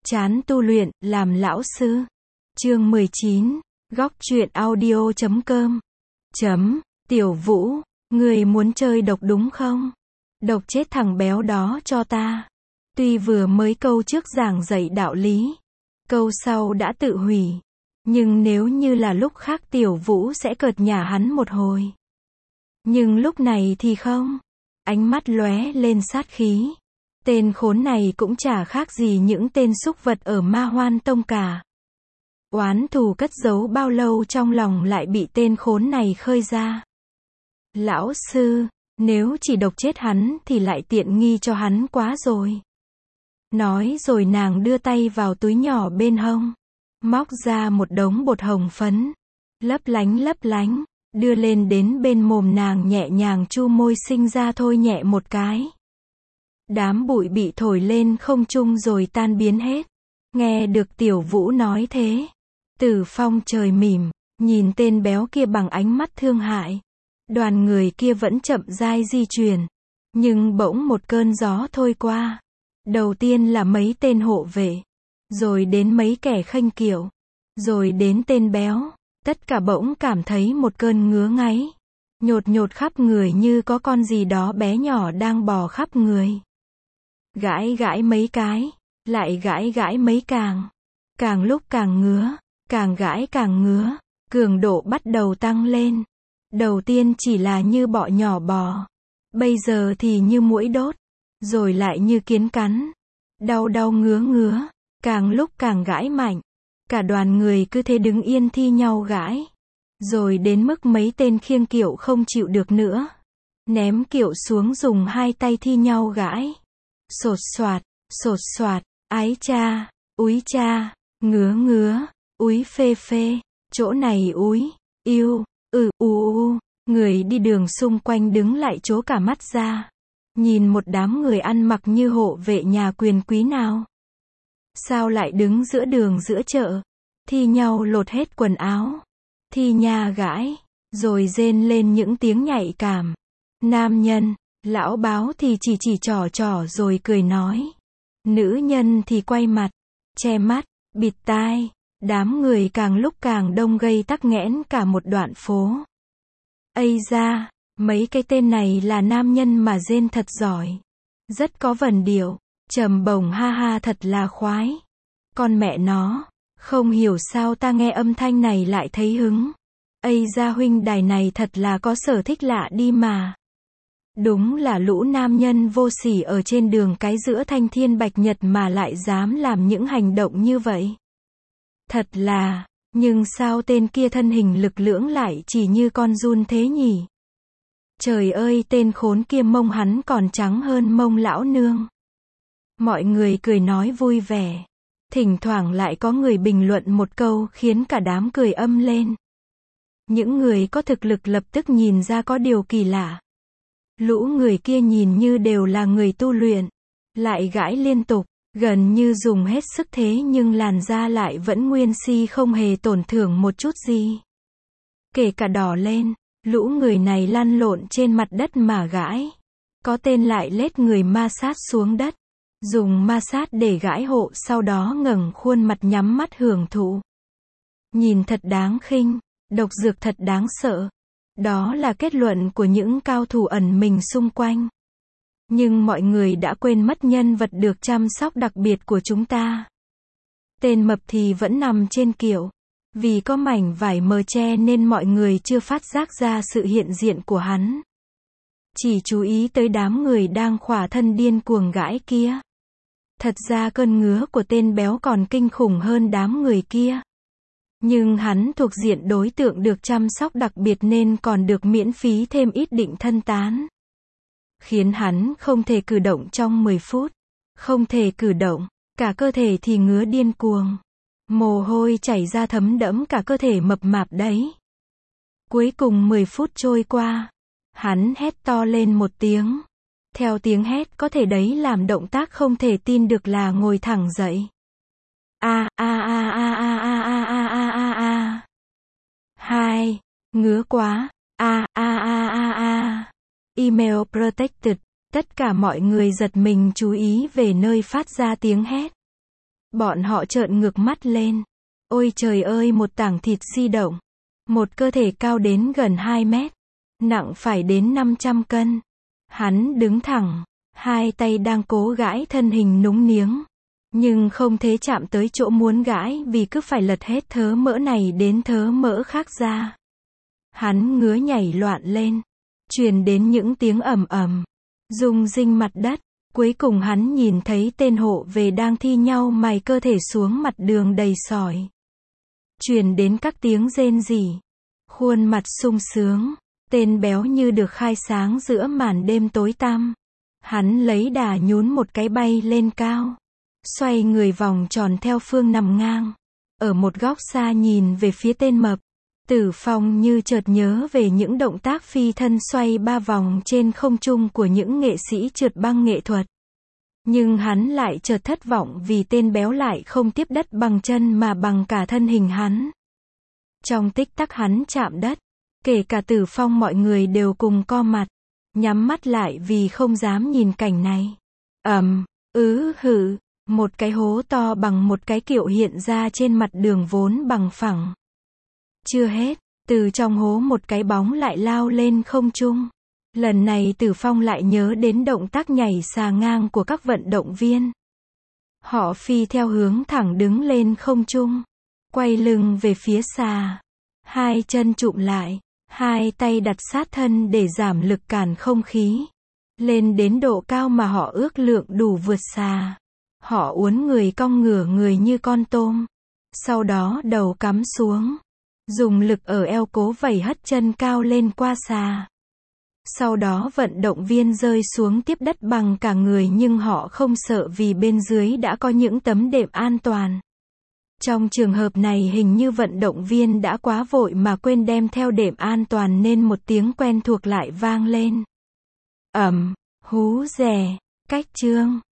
Chán tu luyện, làm lão sư. Chương 19. Góc truyện audio.com. Tiểu Vũ, người muốn chơi độc đúng không? Độc chết thằng béo đó cho ta. Tuy vừa mới câu trước giảng dạy đạo lý, câu sau đã tự hủy. Nhưng nếu như là lúc khác Tiểu Vũ sẽ cợt nhả hắn một hồi. Nhưng lúc này thì không. Ánh mắt lóe lên sát khí. Tên khốn này cũng chả khác gì những tên súc vật ở Ma Hoan Tông cả. Oán thù cất giấu bao lâu trong lòng lại bị tên khốn này khơi ra. Lão sư, nếu chỉ độc chết hắn thì lại tiện nghi cho hắn quá rồi. Nói rồi nàng đưa tay vào túi nhỏ bên hông, móc ra một đống bột hồng phấn, lấp lánh, đưa lên đến bên mồm nàng nhẹ nhàng chu môi sinh ra thôi nhẹ một cái. Đám bụi bị thổi lên không trung rồi tan biến hết. Nghe được Tiểu Vũ nói thế, Tử Phong trời mỉm, nhìn tên béo kia bằng ánh mắt thương hại. Đoàn người kia vẫn chậm rãi di chuyển, nhưng bỗng một cơn gió thôi qua. Đầu tiên là mấy tên hộ vệ, rồi đến mấy kẻ khênh kiệu, rồi đến tên béo. Tất cả bỗng cảm thấy một cơn ngứa ngáy, nhột khắp người như có con gì đó bé nhỏ đang bò khắp người. Gãi mấy cái, lại gãi mấy càng lúc càng ngứa, càng gãi càng ngứa, cường độ bắt đầu tăng lên. Đầu tiên chỉ là như bọ nhỏ bò, bây giờ thì như muỗi đốt, rồi lại như kiến cắn. Đau ngứa, càng lúc càng gãi mạnh. Cả đoàn người cứ thế đứng yên thi nhau gãi. Rồi đến mức mấy tên khiêng kiệu không chịu được nữa, ném kiệu xuống dùng hai tay thi nhau gãi. Sột soạt, ái cha, úi cha, ngứa, úi phê, chỗ này úi, yêu, người đi đường xung quanh đứng lại trố cả mắt ra. Nhìn một đám người ăn mặc như hộ vệ nhà quyền quý nào. Sao lại đứng giữa đường giữa chợ, thi nhau lột hết quần áo, thi nha gãi, rồi rên lên những tiếng nhạy cảm. Nam nhân, lão báo thì chỉ trỏ rồi cười nói. Nữ nhân thì quay mặt, che mắt, bịt tai. Đám người càng lúc càng đông gây tắc nghẽn cả một đoạn phố. Ây da, mấy cái tên này là nam nhân mà rên thật giỏi. Rất có vần điệu, trầm bổng ha thật là khoái. Con mẹ nó, không hiểu sao ta nghe âm thanh này lại thấy hứng. Ây da huynh đài này thật là có sở thích lạ đi mà. Đúng là lũ nam nhân vô sỉ ở trên đường cái giữa thanh thiên bạch nhật mà lại dám làm những hành động như vậy. Thật là, nhưng sao tên kia thân hình lực lưỡng lại chỉ như con giun thế nhỉ? Trời ơi, tên khốn kia mông hắn còn trắng hơn mông lão nương. Mọi người cười nói vui vẻ. Thỉnh thoảng lại có người bình luận một câu khiến cả đám cười âm lên. Những người có thực lực lập tức nhìn ra có điều kỳ lạ. Lũ người kia nhìn như đều là người tu luyện, lại gãi liên tục, gần như dùng hết sức thế nhưng làn da lại vẫn nguyên si không hề tổn thương một chút gì. Kể cả đỏ lên, lũ người này lăn lộn trên mặt đất mà gãi. Có tên lại lết người ma sát xuống đất, dùng ma sát để gãi hộ sau đó ngẩng khuôn mặt nhắm mắt hưởng thụ. Nhìn thật đáng khinh, độc dược thật đáng sợ. Đó là kết luận của những cao thủ ẩn mình xung quanh. Nhưng mọi người đã quên mất nhân vật được chăm sóc đặc biệt của chúng ta. Tên mập thì vẫn nằm trên kiệu. Vì có mảnh vải mờ che nên mọi người chưa phát giác ra sự hiện diện của hắn. Chỉ chú ý tới đám người đang khỏa thân điên cuồng gãi kia. Thật ra cơn ngứa của tên béo còn kinh khủng hơn đám người kia. Nhưng hắn thuộc diện đối tượng được chăm sóc đặc biệt nên còn được miễn phí thêm ít định thân tán. Khiến hắn không thể cử động trong 10 phút. Không thể cử động, cả cơ thể thì ngứa điên cuồng. Mồ hôi chảy ra thấm đẫm cả cơ thể mập mạp đấy. Cuối cùng 10 phút trôi qua, hắn hét to lên một tiếng. Theo tiếng hét có thể đấy làm động tác không thể tin được là ngồi thẳng dậy. Hai, ngứa quá. Email protected. Tất cả mọi người giật mình chú ý về nơi phát ra tiếng hét. Bọn họ trợn ngược mắt lên. Ôi trời ơi, một tảng thịt di động. Một cơ thể cao đến gần 2 mét. Nặng phải đến 500 cân. Hắn đứng thẳng. Hai tay đang cố gãi thân hình núng niếng. Nhưng không thể chạm tới chỗ muốn gãi vì cứ phải lật hết thớ mỡ này đến thớ mỡ khác ra. Hắn ngứa nhảy loạn lên. Truyền đến những tiếng ầm ầm. Rung rinh mặt đất. Cuối cùng hắn nhìn thấy tên hộ về đang thi nhau mài cơ thể xuống mặt đường đầy sỏi. Truyền đến các tiếng rên rỉ. Khuôn mặt sung sướng. Tên béo như được khai sáng giữa màn đêm tối tăm. Hắn lấy đà nhún một cái bay lên cao. Xoay người vòng tròn theo phương nằm ngang. Ở một góc xa nhìn về phía tên mập. Tử Phong như chợt nhớ về những động tác phi thân xoay 3 vòng trên không trung của những nghệ sĩ trượt băng nghệ thuật. Nhưng hắn lại chợt thất vọng vì tên béo lại không tiếp đất bằng chân mà bằng cả thân hình hắn. Trong tích tắc hắn chạm đất. Kể cả Tử Phong mọi người đều cùng co mặt. Nhắm mắt lại vì không dám nhìn cảnh này. Hử. Một cái hố to bằng một cái kiệu hiện ra trên mặt đường vốn bằng phẳng. Chưa hết, từ trong hố một cái bóng lại lao lên không trung. Lần này Tử Phong lại nhớ đến động tác nhảy xà ngang của các vận động viên. Họ phi theo hướng thẳng đứng lên không trung. Quay lưng về phía xà. Hai chân chụm lại. Hai tay đặt sát thân để giảm lực cản không khí. Lên đến độ cao mà họ ước lượng đủ vượt xà. Họ uốn người cong ngửa người như con tôm. Sau đó đầu cắm xuống. Dùng lực ở eo cố vẩy hất chân cao lên qua xà. Sau đó vận động viên rơi xuống tiếp đất bằng cả người nhưng họ không sợ vì bên dưới đã có những tấm đệm an toàn. Trong trường hợp này hình như vận động viên đã quá vội mà quên đem theo đệm an toàn nên một tiếng quen thuộc lại vang lên. Hú dè, cách chương.